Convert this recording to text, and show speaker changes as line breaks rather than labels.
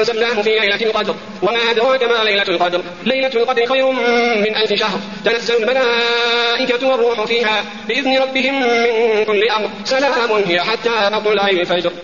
أنزلناه في ليلة القدر وما أدراك ما ليلة القدر ليلة القدر خير من 1000 شهر تنزل الملائكة والروح فيها بإذن ربهم من كل أمر سلام هي حتى مطلع الفجر.